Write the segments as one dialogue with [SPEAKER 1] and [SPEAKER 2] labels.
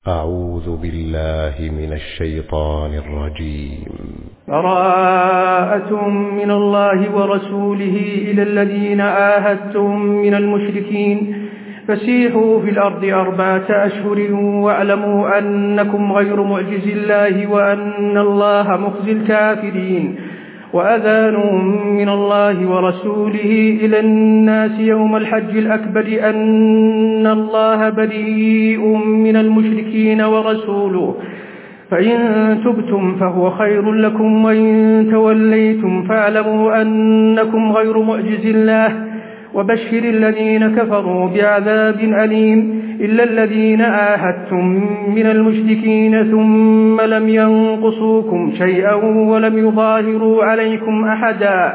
[SPEAKER 1] أعوذ بالله من الشيطان الرجيم.
[SPEAKER 2] براءة من الله ورسوله إلى الذين عاهدتم من المشركين فسيحوا في الأرض 4 أشهر واعلموا أنكم غير معجز الله وأن الله مخزي الكافرين. وأذان من الله ورسوله إلى الناس يوم الحج الأكبر أن الله بريء من المشركين ورسوله، فإن تبتم فهو خير لكم وإن توليتم فاعلموا أنكم غير معجز الله. وبشر الذين كفروا بعذاب أليم إلا الذين عاهدتم من المشركين ثم لم ينقصوكم شيئا ولم يظاهروا عليكم أحدا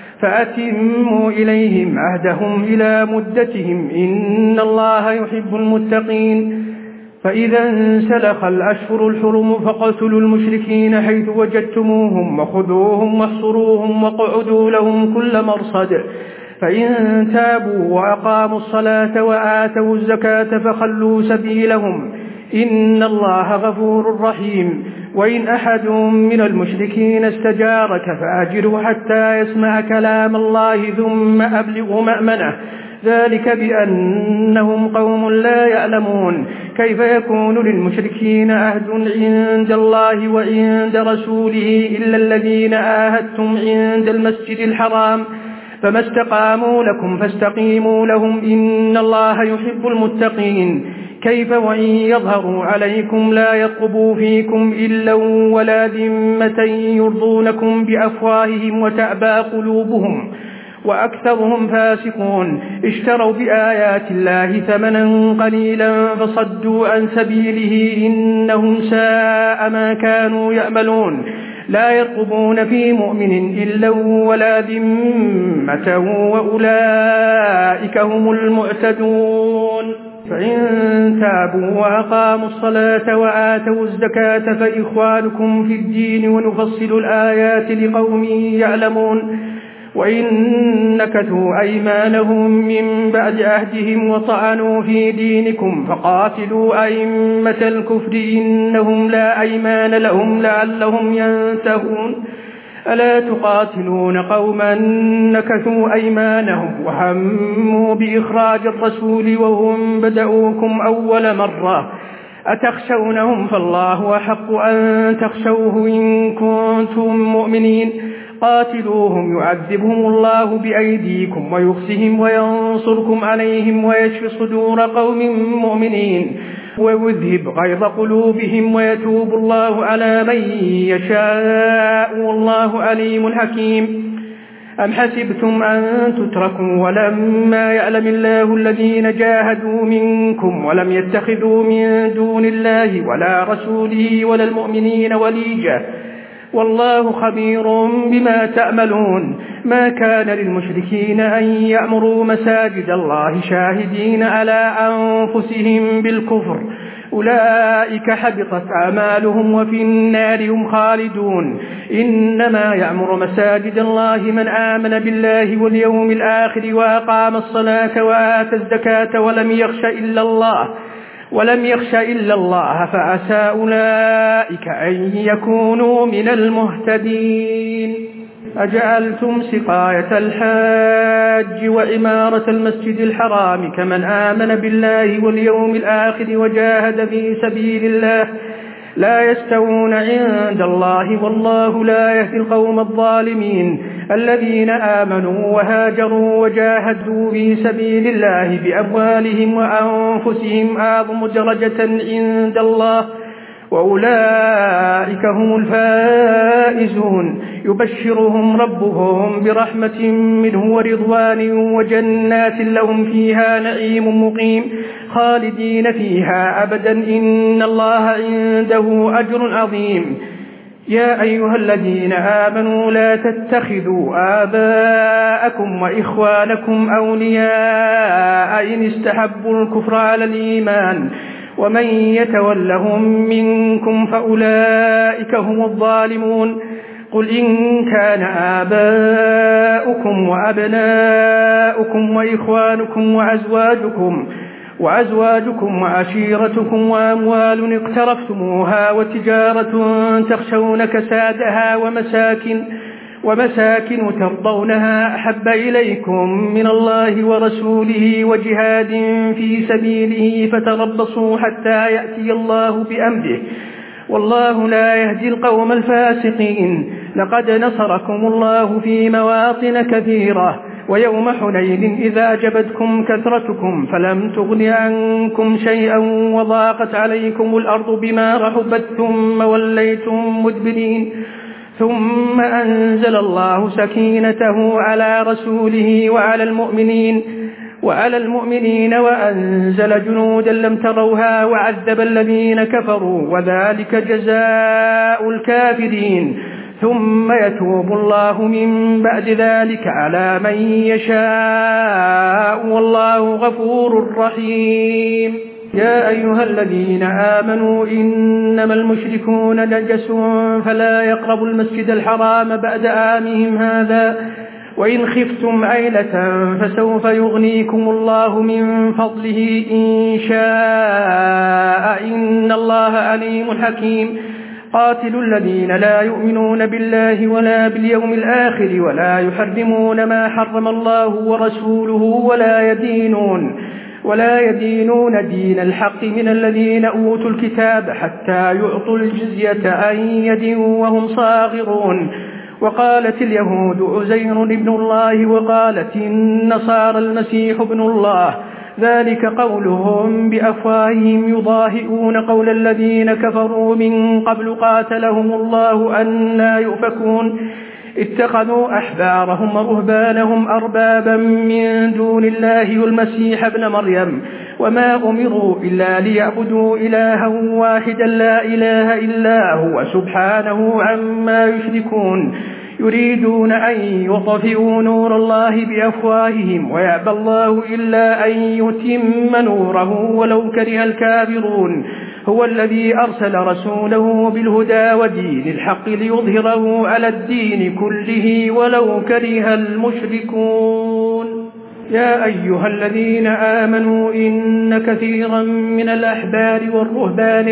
[SPEAKER 2] فأتموا إليهم عهدهم إلى مدتهم إن الله يحب المتقين. فإذا انسلخ الأشهر الحرم فاقتلوا المشركين حيث وجدتموهم وخذوهم واحصروهم واقعدوا لهم كل مرصد، فإن تابوا وأقاموا الصلاة وآتوا الزكاة فخلوا سبيلهم إن الله غفور رحيم. وإن أحد من المشركين استجارك فأجره حتى يسمع كلام الله ثم أبلغ مأمنه، ذلك بأنهم قوم لا يعلمون. كيف يكون للمشركين عهد عند الله وعند رسوله إلا الذين عاهدتم عند المسجد الحرام، فما استقاموا لكم فاستقيموا لهم إن الله يحب المتقين. كيف وإن يظهروا عليكم لا يرقبوا فيكم إلا ولا ذمة يرضونكم بأفواههم وتأبى قلوبهم وأكثرهم فاسقون. اشتروا بآيات الله ثمنا قليلا فصدوا عن سبيله إنهم ساء ما كانوا يعملون. لا يرقبون في مؤمن إلا ولا ذمة وأولئك هم المعتدون. فإن تابوا وأقاموا الصلاة وآتوا الزكاة فإخوانكم في الدين ونفصل الآيات لقوم يعلمون. وإن نكثوا أيمانهم من بعد عهدهم وطعنوا في دينكم فقاتلوا أئمة الكفر إنهم لا أيمان لهم لعلهم ينتهون. ألا تقاتلون قوما نكثوا أيمانهم وهموا بإخراج الرسول وهم بدؤوكم أول مرة أتخشونهم فالله أحق أن تخشوه إن كنتم مؤمنين. قاتلوهم يعذبهم الله بأيديكم ويخزهم وينصركم عليهم ويشفي صدور قوم مؤمنين ويذهب غيظ قلوبهم ويتوب الله على من يشاء والله عليم حكيم. أم حسبتم أن تتركوا ولما يعلم الله الذين جاهدوا منكم ولم يتخذوا من دون الله ولا رسوله ولا المؤمنين وليجة والله خبير بما تعملون. ما كان للمشركين أن يأمروا مساجد الله شاهدين على أنفسهم بالكفر أولئك حبطت أعمالهم وفي النار هم خالدون. إنما يعمر مساجد الله من آمن بالله واليوم الآخر وأقام الصلاة وآتى الزكاة ولم يخش إلا الله فعسى أولئك أن يكونوا من المهتدين. أجعلتم سقاية الحاج وعمارة المسجد الحرام كمن آمن بالله واليوم الآخر وجاهد في سبيل الله لا يستوون عند الله والله لا يهدي القوم الظالمين. الذين آمنوا وهاجروا وجاهدوا في سبيل الله بأموالهم وأنفسهم أعظم درجة عند الله وأولئك هم الفائزون. يبشرهم ربهم برحمة منه ورضوان وجنات لهم فيها نعيم مقيم خالدين فيها أبدا إن الله عنده أجر عظيم. يا أيها الذين آمنوا لا تتخذوا آباءكم وإخوانكم أولياء إن استحبوا الكفر على الإيمان ومن يتولهم منكم فأولئك هم الظالمون. قل إن كان آباؤكم وأبناؤكم وإخوانكم وأزواجكم وأزواجكم وعشيرتكم وأموال اقترفتموها وتجارة تخشون كسادها ومساكن ترضونها أحب إليكم من الله ورسوله وجهاد في سبيله فتربصوا حتى يأتي الله بأمره والله لا يهدي القوم الفاسقين. لقد نصركم الله في مواطن كثيرة ويوم حنين إذا أعجبتكم كثرتكم فلم تغن عنكم شيئا وضاقت عليكم الأرض بما رحبت ثم وليتم مدبرين ثم أنزل الله سكينته على رسوله وعلى المؤمنين وأنزل جنودا لم تروها وعذب الذين كفروا وذلك جزاء الكافرين. ثم يتوب الله من بعد ذلك على من يشاء والله غفور رحيم. يا أيها الذين آمنوا إنما المشركون نجس فلا يقربوا المسجد الحرام بعد عامهم هذا وإن خفتم عيلة فسوف يغنيكم الله من فضله إن شاء إن الله عليم حكيم. قاتلوا الذين لا يؤمنون بالله ولا باليوم الآخر ولا يحرمون ما حرم الله ورسوله ولا يدينون دين الحق من الذين أوتوا الكتاب حتى يعطوا الجزية عن يد وهم صاغرون. وقالت اليهود عزير ابن الله وقالت النصارى المسيح ابن الله ذلك قولهم بأفواههم يضاهئون قول الذين كفروا من قبل قاتلهم الله أنى يؤفكون. اتخذوا أحبارهم ورهبانهم أربابا من دون الله والمسيح ابن مريم وما أمروا إلا ليعبدوا إلها واحدا لا إله إلا هو سبحانه عما يشركون. يريدون أن يطفئوا نور الله بأفواههم ويأبى الله إلا أن يتم نوره ولو كره الكافرون. هو الذي أرسل رسوله بالهدى ودين الحق ليظهره على الدين كله ولو كره المشركون. يا أيها الذين آمنوا إن كثيرا من الأحبار والرهبان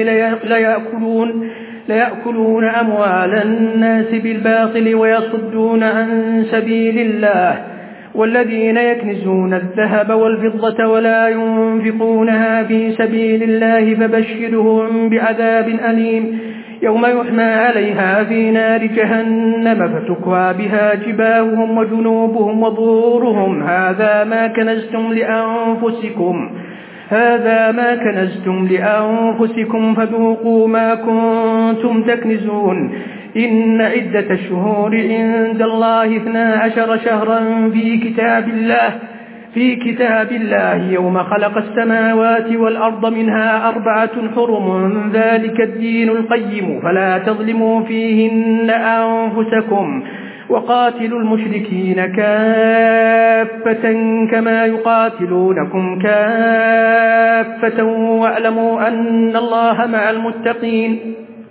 [SPEAKER 2] ليأكلون أموال الناس بالباطل ويصدون عن سبيل الله والذين يكنزون الذهب والفضة ولا ينفقونها في سبيل الله فبشرهم بعذاب أليم يوم يحمى عليها في نار جهنم فتكوى بها جباههم وجنوبهم وظهورهم هذا ما كنزتم لأنفسكم فذوقوا ما كنتم تكنزون. إن عدة الشهور عند الله 12 شهرا في كتاب الله يوم خلق السماوات والأرض منها 4 حرم ذلك الدين القيم فلا تظلموا فيهن أنفسكم وقاتلوا المشركين كافة كما يقاتلونكم كافة واعلموا أن الله مع المتقين.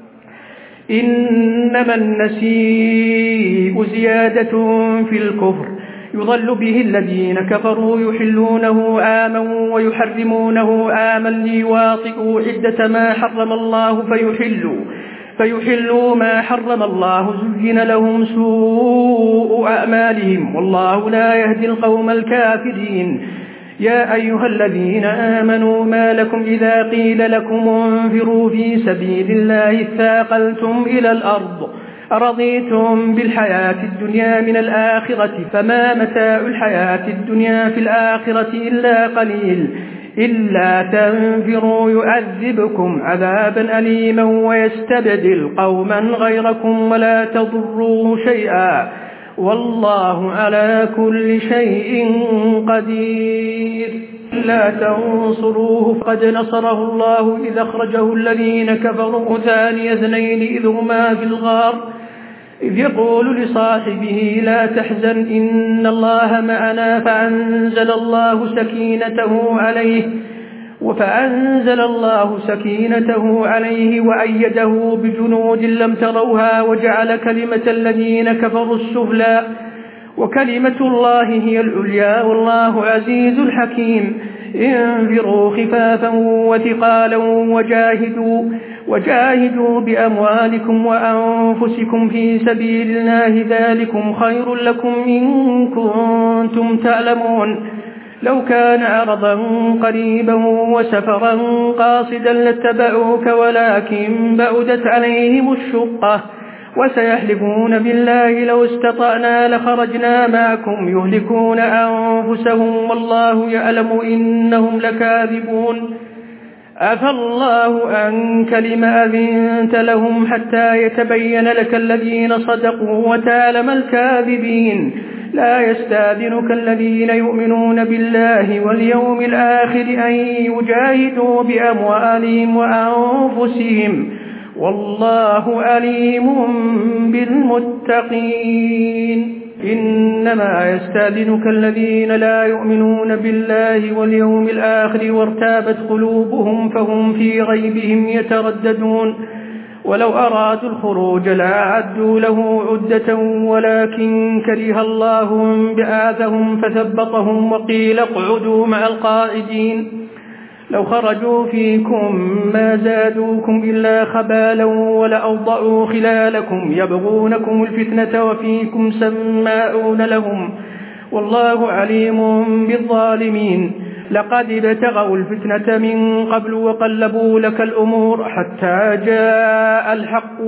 [SPEAKER 2] إنما النسيء زيادة في الكفر يضل به الذين كفروا يحلونه عاما ويحرمونه عاما ليواطئوا عدة ما حرم الله فيحلوا ما حرم الله زين لهم سوء أعمالهم والله لا يهدي القوم الكافرين. يا أيها الذين آمنوا ما لكم إذا قيل لكم انفروا في سبيل الله اثاقلتم إلى الأرض أرضيتم بالحياة الدنيا من الآخرة فما متاع الحياة الدنيا في الآخرة إلا قليل إلا تنفروا يعذبكم عذابا أليما ويستبدل قوما غيركم ولا تضروه شيئا والله على كل شيء قدير. لا تنصروه فقد نصره الله إذ أخرجه الذين كفروا ثاني اثنين إذ هما في الغار إذ يقول لصاحبه لا تحزن إن الله معنا فأنزل الله سكينته عليه وأيده بجنود لم تروها وجعل كلمة الذين كفروا السفلى وكلمة الله هي العليا والله عزيز حكيم. انفروا خفافا وثقالا وجاهدوا بأموالكم وأنفسكم في سبيل الله ذلكم خير لكم إن كنتم تعلمون لو كان عرضا قريبا وسفرا قاصدا لاتبعوك ولكن بعدت عليهم الشقة وسيحلفون بالله لو استطعنا لخرجنا معكم يهلكون أنفسهم والله يعلم إنهم لكاذبون عفى الله عنك لما أذنت لهم حتى يتبين لك الذين صدقوا وتعلم الكاذبين لا يستأذنك الذين يؤمنون بالله واليوم الآخر أن يجاهدوا بأموالهم وأنفسهم والله عليم بالمتقين إنما يستأذنك الذين لا يؤمنون بالله واليوم الآخر وارتابت قلوبهم فهم في ريبهم يترددون ولو أرادوا الخروج لأعدوا له عدة ولكن كره الله بعاثهم فثبطهم وقيل اقعدوا مع القاعدين لو خرجوا فيكم ما زادوكم إلا خبالا ولأوضعوا خلالكم يبغونكم الفتنة وفيكم سماعون لهم والله عليم بالظالمين لقد ابتغوا الفتنة من قبل وقلبوا لك الأمور حتى جاء الحق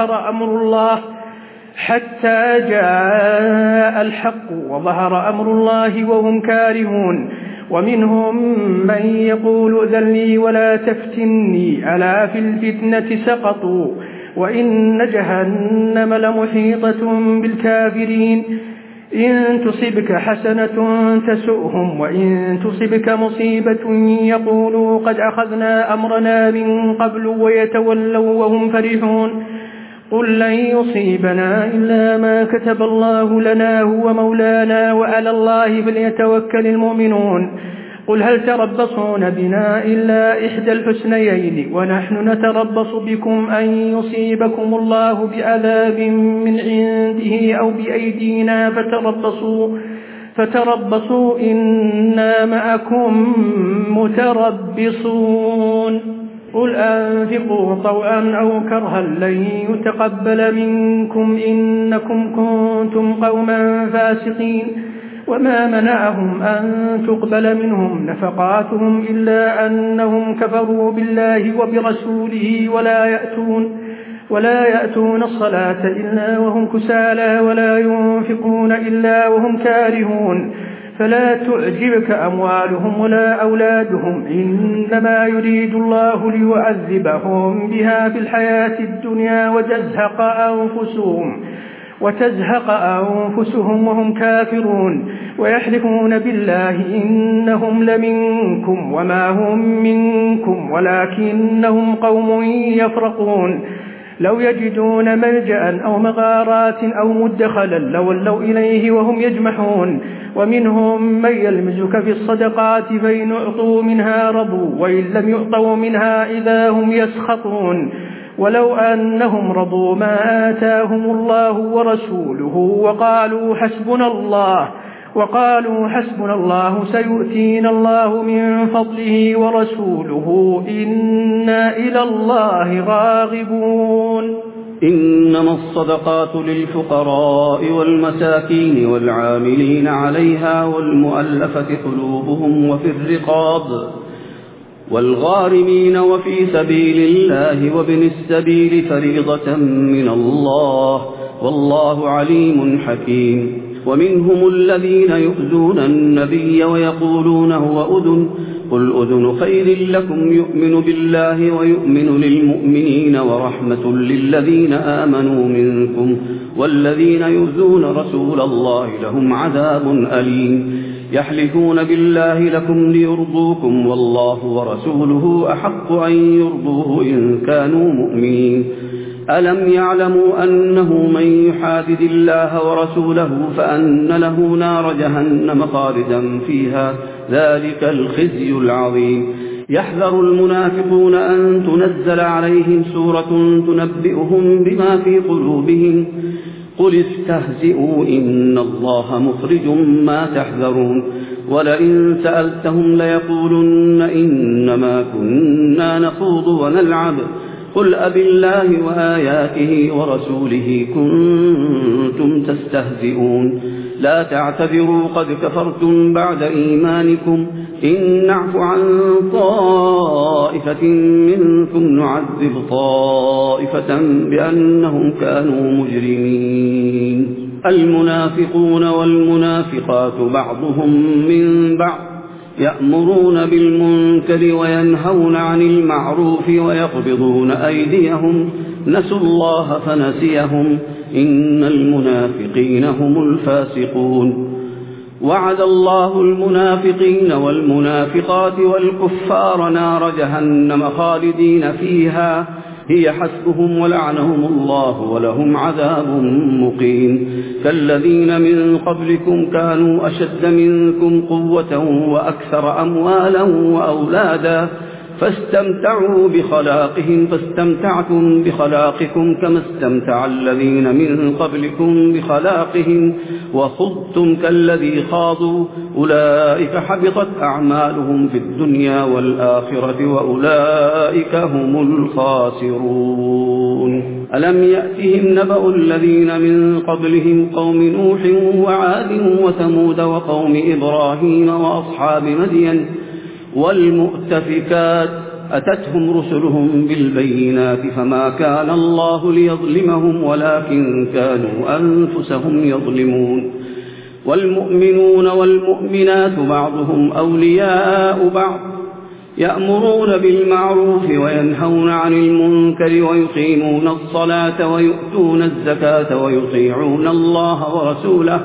[SPEAKER 2] وظهر أمر الله وهم كارهون ومنهم من يقول ائذن لي ولا تفتني ألا في الفتنة سقطوا وإن جهنم لمحيطة بالكافرين إن تصبك حسنة تسؤهم وإن تصبك مصيبة يقولوا قد أخذنا أمرنا من قبل ويتولوا وهم فرحون قل لن يصيبنا إلا ما كتب الله لنا هو مولانا وعلى الله فليتوكل المؤمنون قل هل تربصون بنا إلا إحدى الحسنيين ونحن نتربص بكم أن يصيبكم الله بعذاب من عنده أو بأيدينا فتربصوا إنا معكم متربصون قل أنفقوا طوعا أو كرها لن يتقبل منكم إنكم كنتم قوما فاسقين وما منعهم أن تقبل منهم نفقاتهم إلا أنهم كفروا بالله وبرسوله ولا يأتون الصلاة إلا وهم كسالى ولا ينفقون إلا وهم كارهون فلا تعجبك أموالهم ولا أولادهم إنما يريد الله ليعذبهم بها في الحياة الدنيا وتزهق أنفسهم وهم كافرون ويحلفون بالله إنهم لمنكم وما هم منكم ولكنهم قوم يفرقون لو يجدون ملجأ أو مغارات أو مدخلا لولوا إليه وهم يجمحون ومنهم من يلمزك في الصدقات فإن أعطوا منها رضوا وإن لم يعطوا منها إذا هم يسخطون ولو أنهم رضوا ما آتاهم الله ورسوله وقالوا حسبنا الله سيؤتينا الله من فضله ورسوله إنا إلى الله راغبون
[SPEAKER 3] إنما الصدقات للفقراء والمساكين والعاملين عليها والمؤلفة قلوبهم وفي الرقاب والغارمين وفي سبيل الله وابن السبيل فريضة من الله والله عليم حكيم ومنهم الذين يؤذون النبي ويقولون هو أذن قل أذن خير لكم يؤمن بالله ويؤمن للمؤمنين ورحمة للذين آمنوا منكم والذين يؤذون رسول الله لهم عذاب أليم يحلفون بالله لكم ليرضوكم والله ورسوله أحق أن يرضوه إن كانوا مؤمنين ألم يعلموا أنه من يحادد الله ورسوله فأن له نار جهنم خالدا فيها ذلك الخزي العظيم يحذر المنافقون أن تنزل عليهم سورة تنبئهم بما في قلوبهم قل استهزئوا إن الله مخرج ما تحذرون ولئن سألتهم ليقولن إنما كنا نخوض ونلعب قل أبالله وآياته ورسوله كنتم تستهزئون لا تعتذروا قد كفرتم بعد إيمانكم إن نعف عن طائفة منكم نعذب طائفة بأنهم كانوا مجرمين المنافقون والمنافقات بعضهم من بعض يأمرون بالمنكر وينهون عن المعروف ويقبضون أيديهم نسوا الله فنسيهم إن المنافقين هم الفاسقون وعد الله المنافقين والمنافقات والكفار نار جهنم خالدين فيها هي حسبهم ولعنهم الله ولهم عذاب مقيم كالذين من قبلكم كانوا أشد منكم قوة وأكثر أموالا وأولادا فاستمتعوا بخلاقهم فاستمتعتم بخلاقكم كما استمتع الذين من قبلكم بخلاقهم وخضتم كالذي خاضوا أولئك حبطت أعمالهم في الدنيا والآخرة وأولئك هم الخاسرون ألم يأتهم نبأ الذين من قبلهم قوم نوح وعاد وثمود وقوم إبراهيم وأصحاب مدين والمؤتفكات أتتهم رسلهم بالبينات فما كان الله ليظلمهم ولكن كانوا أنفسهم يظلمون والمؤمنون والمؤمنات بعضهم أولياء بعض يأمرون بالمعروف وينهون عن المنكر ويقيمون الصلاة ويؤتون الزكاة ويطيعون الله ورسوله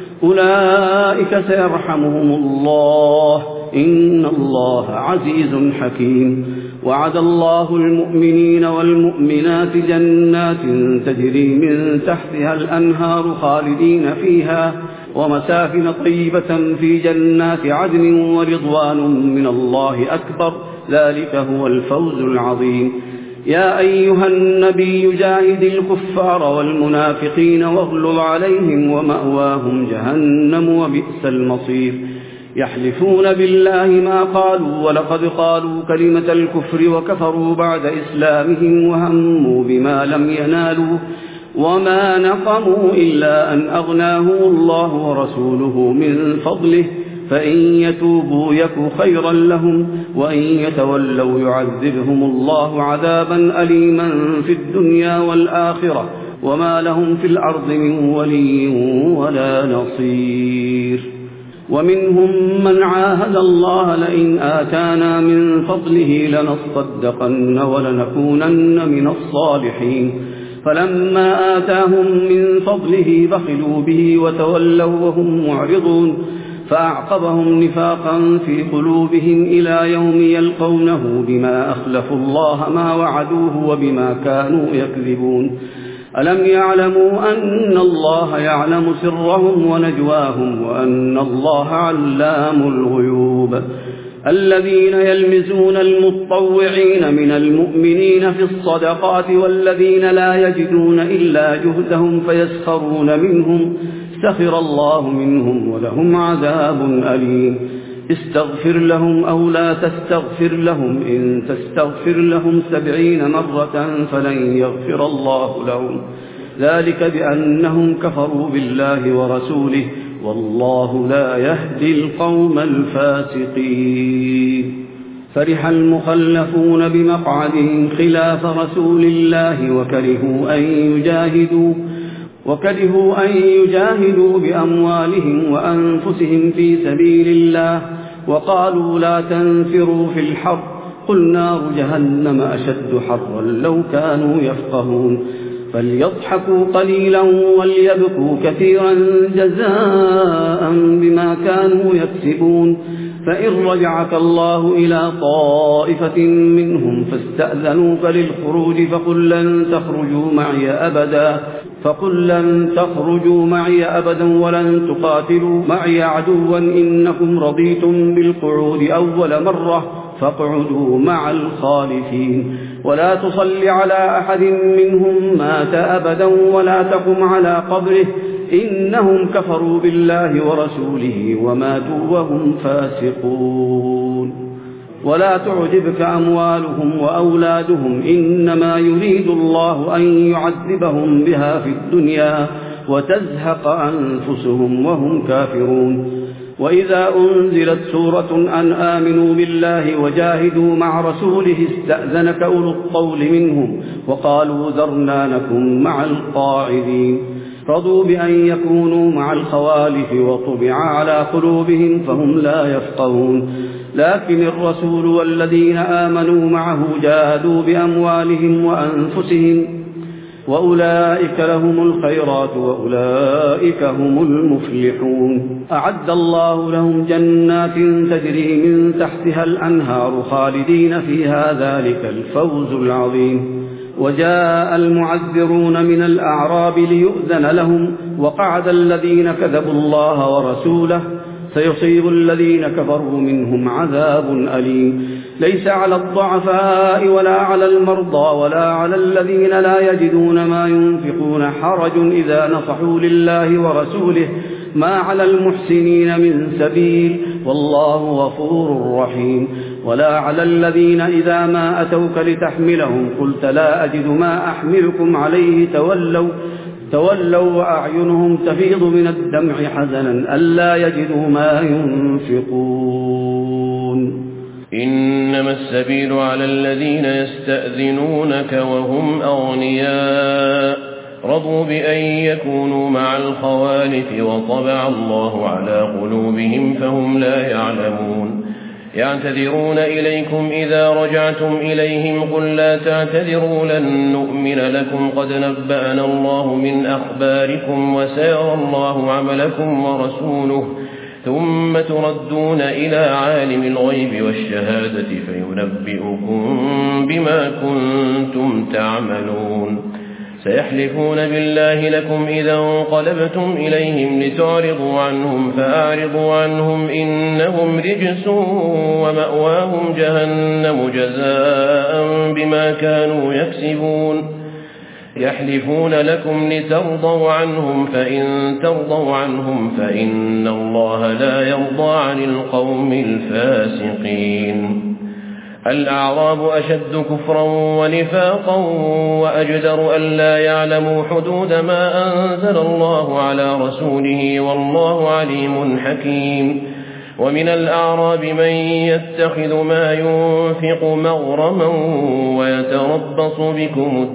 [SPEAKER 3] أولئك سيرحمهم الله إن الله عزيز حكيم وعد الله المؤمنين والمؤمنات جنات تجري من تحتها الأنهار خالدين فيها ومساكن طيبة في جنات عدن ورضوان من الله أكبر ذلك هو الفوز العظيم يا أيها النبي جاهد الكفار والمنافقين واغلظ عليهم ومأواهم جهنم وبئس المصير يحلفون بالله ما قالوا ولقد قالوا كلمة الكفر وكفروا بعد إسلامهم وهموا بما لم ينالوا وما نقموا إلا أن أغناهم الله ورسوله من فضله فإن يتوبوا يك خيرا لهم وإن يتولوا يعذبهم الله عذابا أليما في الدنيا والآخرة وما لهم في الأرض من ولي ولا نصير ومنهم من عاهد الله لئن آتانا من فضله لنصدقن ولنكونن من الصالحين فلما آتاهم من فضله بخلوا به وتولوا وهم معرضون فأعقبهم نفاقا في قلوبهم إلى يوم يلقونه بما أخلفوا الله ما وعدوه وبما كانوا يكذبون ألم يعلموا أن الله يعلم سرهم ونجواهم وأن الله علام الغيوب الذين يلمزون المتطوعين من المؤمنين في الصدقات والذين لا يجدون إلا جهدهم فيسخرون منهم سخر الله منهم ولهم عذاب أليم استغفر لهم أو لا تستغفر لهم إن تستغفر لهم 70 مرة فلن يغفر الله لهم ذلك بأنهم كفروا بالله ورسوله والله لا يهدي القوم الفاسقين فرح المخلفون بمقعدهم خلاف رسول الله وكرهوا أن يجاهدوا بأموالهم وأنفسهم في سبيل الله وقالوا لا تنفروا في الحر قل نار جهنم أشد حرا لو كانوا يفقهون فليضحكوا قليلا وليبكوا كثيرا جزاء بما كانوا يكسبون فإن رجعك الله إلى طائفة منهم فاستأذنوك للخروج فقل لن تخرجوا معي أبدا ولن تقاتلوا معي عدوا إنكم رضيتم بالقعود أول مرة فاقعدوا مع الخالفين ولا تصل على أحد منهم مات أبدا ولا تقم على قبره إنهم كفروا بالله ورسوله وماتوا وهم فاسقون. ولا تعجبك أموالهم وأولادهم، إنما يريد الله أن يعذبهم بها في الدنيا وتزهق أنفسهم وهم كافرون. وإذا أنزلت سورة أن آمنوا بالله وجاهدوا مع رسوله استأذنك أولو الطول منهم وقالوا ذرنا نكن مع القاعدين. رضوا بأن يكونوا مع الخوالف وطبع على قلوبهم فهم لا يفقهون. لكن الرسول والذين آمنوا معه جاهدوا بأموالهم وأنفسهم وأولئك لهم الخيرات وأولئك هم المفلحون. أعد الله لهم جنات تجري من تحتها الأنهار خالدين فيها، ذلك الفوز العظيم. وجاء المعذرون من الأعراب ليؤذن لهم، وقعد الذين كذبوا الله ورسوله، سيصيب الذين كفروا منهم عذاب أليم. ليس على الضعفاء ولا على المرضى ولا على الذين لا يجدون ما ينفقون حرج إذا نصحوا لله ورسوله، ما على المحسنين من سبيل، والله غفور رحيم. ولا على الذين إذا ما أتوك لتحملهم قلت لا أجد ما أحملكم عليه تولوا وأعينهم تفيض من الدمع حزنا ألا يجدوا ما ينفقون.
[SPEAKER 4] إنما السبيل على الذين يستأذنونك وهم أغنياء رضوا بأن يكونوا مع الخوالف وطبع الله على قلوبهم فهم لا يعلمون. يعتذرون إليكم إذا رجعتم إليهم قل لا تعتذروا لن نؤمن لكم قد نبأنا الله من أخباركم وسيرى الله عملكم ورسوله ثم تردون إلى عالم الغيب والشهادة فينبئكم بما كنتم تعملون. سيحلفون بالله لكم إذا انقلبتم إليهم لتعرضوا عنهم فأعرضوا عنهم إنهم رجس ومأواهم جهنم جزاء بما كانوا يكسبون. يحلفون لكم لترضوا عنهم فإن ترضوا عنهم فإن الله لا يرضى عن القوم الفاسقين. الأعراب أشد كفرا ونفاقا وأجدر ألا يعلموا حدود ما أنزل الله على رسوله والله عليم حكيم. ومن الأعراب من يتخذ ما ينفق مغرما ويتربص بكم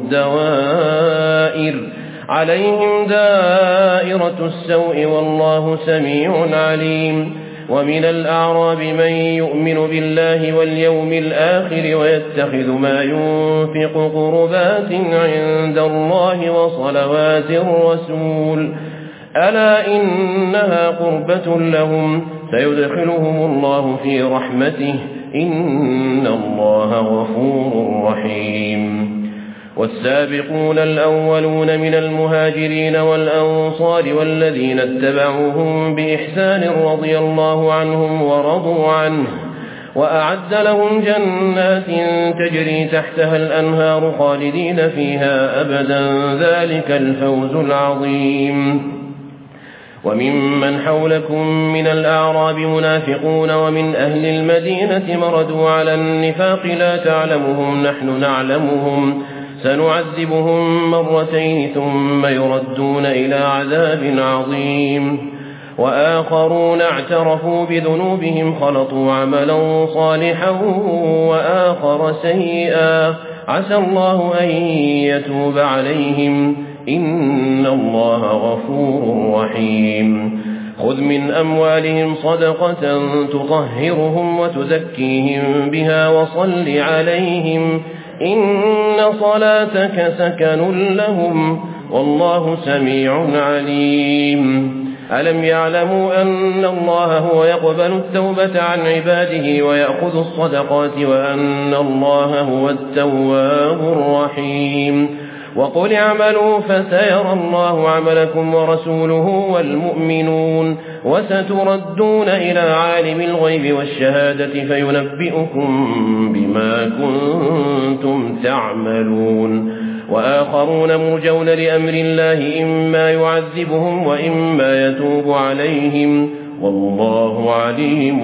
[SPEAKER 4] الدوائر عليهم دائرة السوء والله سميع عليم. ومن الأعراب من يؤمن بالله واليوم الآخر ويتخذ ما ينفق قربات عند الله وصلوات الرسول ألا إنها قربة لهم سيدخلهم الله في رحمته إن الله غفور رحيم. والسابقون الأولون من المهاجرين والأنصار والذين اتبعوهم بإحسان رضي الله عنهم ورضوا عنه وأعد لهم جنات تجري تحتها الأنهار خالدين فيها أبدا ذلك الفوز العظيم. وممن حولكم من الأعراب منافقون ومن أهل المدينة مردوا على النفاق لا تعلمهم نحن نعلمهم سنعذبهم مرتين ثم يردون إلى عذاب عظيم. وآخرون اعترفوا بذنوبهم خلطوا عملا صالحا وآخر سيئا عسى الله أن يتوب عليهم إن الله غفور رحيم. خذ من أموالهم صدقة تطهرهم وتزكيهم بها وصل عليهم إن صلاتك سكن لهم والله سميع عليم. ألم يعلموا أن الله هو يقبل التوبة عن عباده ويأخذ الصدقات وأن الله هو التواب الرحيم. وقل اعملوا فسيرى الله عملكم ورسوله والمؤمنون وستردون إلى عالم الغيب والشهادة فينبئكم بما كنتم تعملون وآخرون مرجون لأمر الله إما يعذبهم وإما يتوب عليهم والله عليم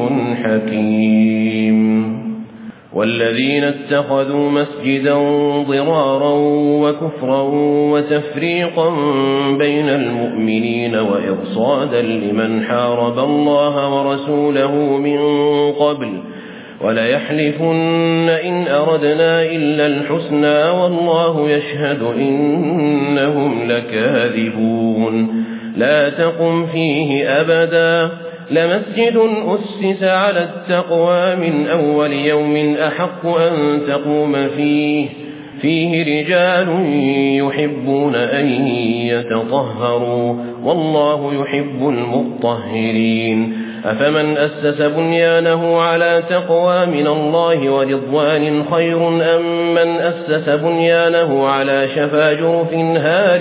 [SPEAKER 4] حكيم والذين اتخذوا مسجدا ضرارا وكفرا وتفريقا بين المؤمنين وإرصادا لمن حارب الله ورسوله من قبل وليحلفن إن أردنا إلا الحسنى والله يشهد إنهم لكاذبون لا تقم فيه أبدا لمسجد أسس على التقوى من أول يوم أحق أن تقوم فيه رجال يحبون أن يتطهروا والله يحب المطهرين أفمن أسس بنيانه على تقوى من الله ورضوان خير أم من أسس بنيانه على شفا جرف هار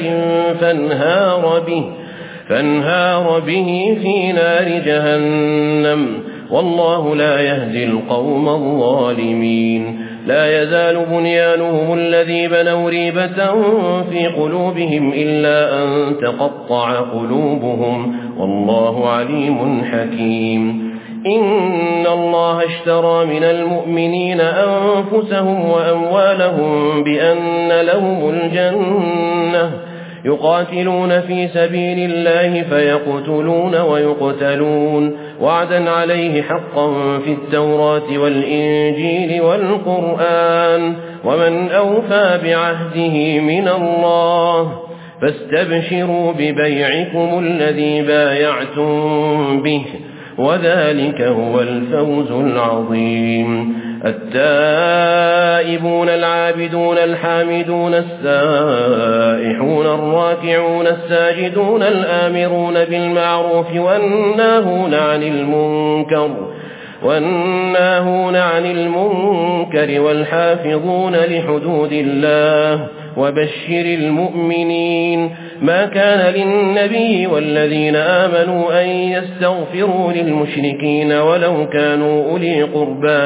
[SPEAKER 4] فانهار به في نار جهنم والله لا يهدي القوم الظالمين لا يزال بنيانهم الذي بنوا ريبة في قلوبهم إلا أن تقطع قلوبهم والله عليم حكيم إن الله اشترى من المؤمنين أنفسهم وأموالهم بأن لهم الجنة يقاتلون في سبيل الله فيقتلون ويقتلون وعدا عليه حقا في التوراة والإنجيل والقرآن ومن أوفى بعهده من الله فاستبشروا ببيعكم الذي بايعتم به وذلك هو الفوز العظيم التائبون العابدون الحامدون السائحون الراكعون الساجدون الآمرون بالمعروف والناهون عن المنكر والحافظون لحدود الله وبشر المؤمنين ما كان للنبي والذين آمنوا أن يستغفروا للمشركين ولو كانوا أولي قربى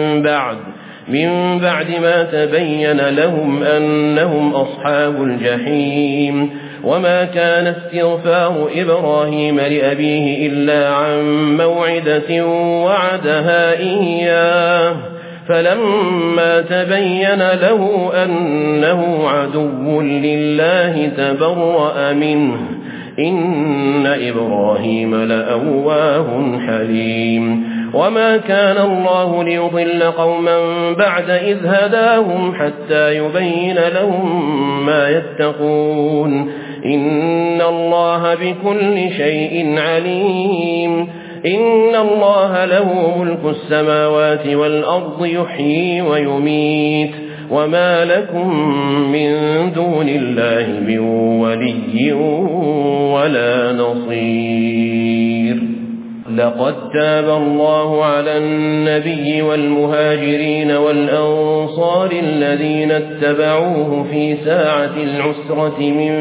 [SPEAKER 4] من بعد ما تبين لهم أنهم أصحاب الجحيم وما كان استغفار إبراهيم لأبيه إلا عن موعدة وعدها إياه فلما تبين له أنه عدو لله تبرأ منه إن إبراهيم لأواه حليم وما كان الله ليضل قوما بعد إذ هداهم حتى يبين لهم ما يتقون إن الله بكل شيء عليم إن الله له ملك السماوات والأرض يحيي ويميت وما لكم من دون الله من ولي ولا نصير لقد تاب الله على النبي والمهاجرين والأنصار الذين اتبعوه في ساعة العسرة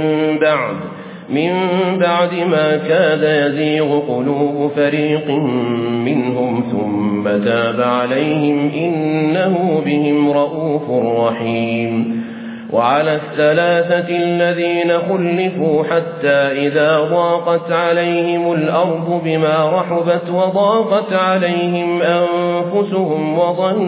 [SPEAKER 4] من بعد ما كاد يزيغ قلوب فريق منهم ثم تاب عليهم إنه بهم رؤوف رحيم وعلى الثلاثة الذين خلفوا حتى إذا ضاقت عليهم الأرض بما رحبت وضاقت عليهم أنفسهم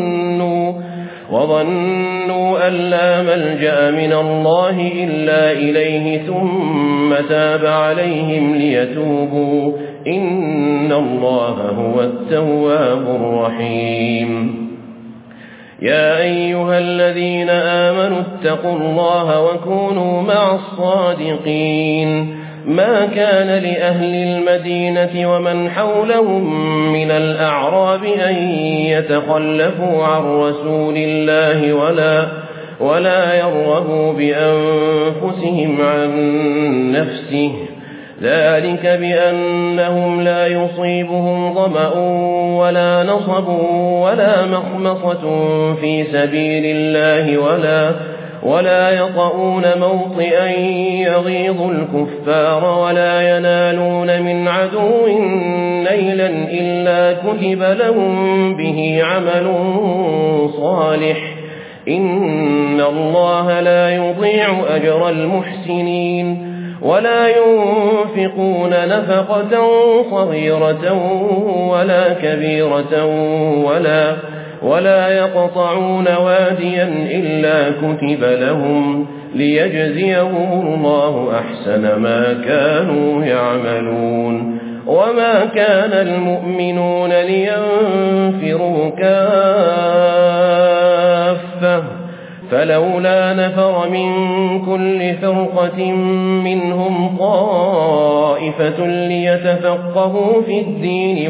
[SPEAKER 4] وظنوا أن لا ملجأ من الله إلا إليه ثم تاب عليهم ليتوبوا إن الله هو التواب الرحيم يا أيها الذين آمنوا اتقوا الله وكونوا مع الصادقين ما كان لأهل المدينة ومن حولهم من الأعراب أن يتخلفوا عن رسول الله ولا يرغبوا بأنفسهم عن نفسه ذلك بأنهم لا يصيبهم ظمأ ولا نصب ولا مخمصة في سبيل الله ولا يطؤون موطئا يغيظ الكفار ولا ينالون من عدو نيلا إلا كتب لهم به عمل صالح إن الله لا يضيع أجر المحسنين ولا ينفقون نفقة صغيرة ولا كبيرة ولا يقطعون واديا إلا كتب لهم ليجزيهم الله أحسن ما كانوا يعملون وما كان المؤمنون لينفروا كافة فلولا نفر من كل فرقة منهم طائفة ليتفقهوا في الدين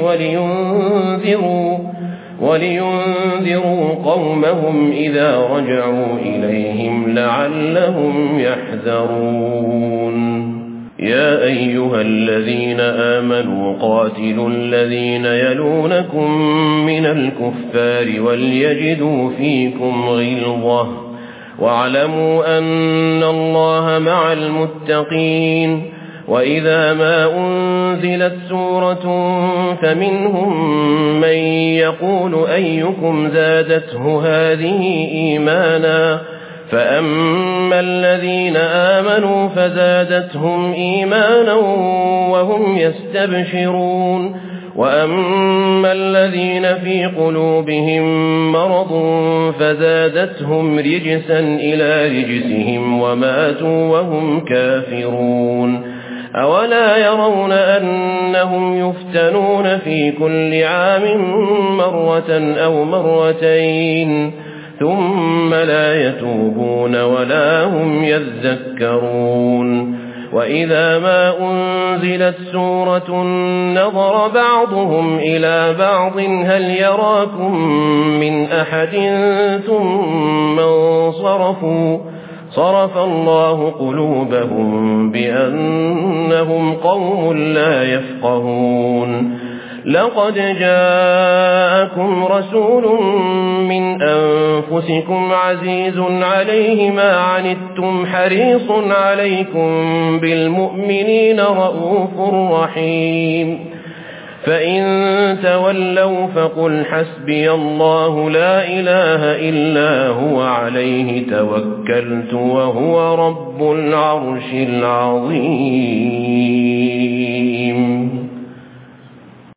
[SPEAKER 4] ولينذروا قومهم إذا رجعوا إليهم لعلهم يحذرون يا أيها الذين آمنوا قاتلوا الذين يلونكم من الكفار وليجدوا فيكم غلظة واعلموا أن الله مع المتقين وإذا ما أنزلت سورة فمنهم من يقول أيكم زادته هذه إيمانا فأما الذين آمنوا فزادتهم إيمانا وهم يستبشرون وأما الذين في قلوبهم مرض فزادتهم رجسا إلى رجسهم وماتوا وهم كافرون أولا يرون أنهم يفتنون في كل عام مرة أو مرتين ثم لا يتوبون ولا هم يذكرون وإذا ما أنزلت سورة نظر بعضهم إلى بعض هل يراكم من أحد ثم انصرفوا صرف الله قلوبهم بأنهم قوم لا يفقهون لقد جاءكم رسول من أنفسكم عزيز عليه ما عنتم حريص عليكم بالمؤمنين رؤوف رحيم فإن تولوا فقل حسبي الله لا إله إلا هو عليه توكلت وهو رب العرش العظيم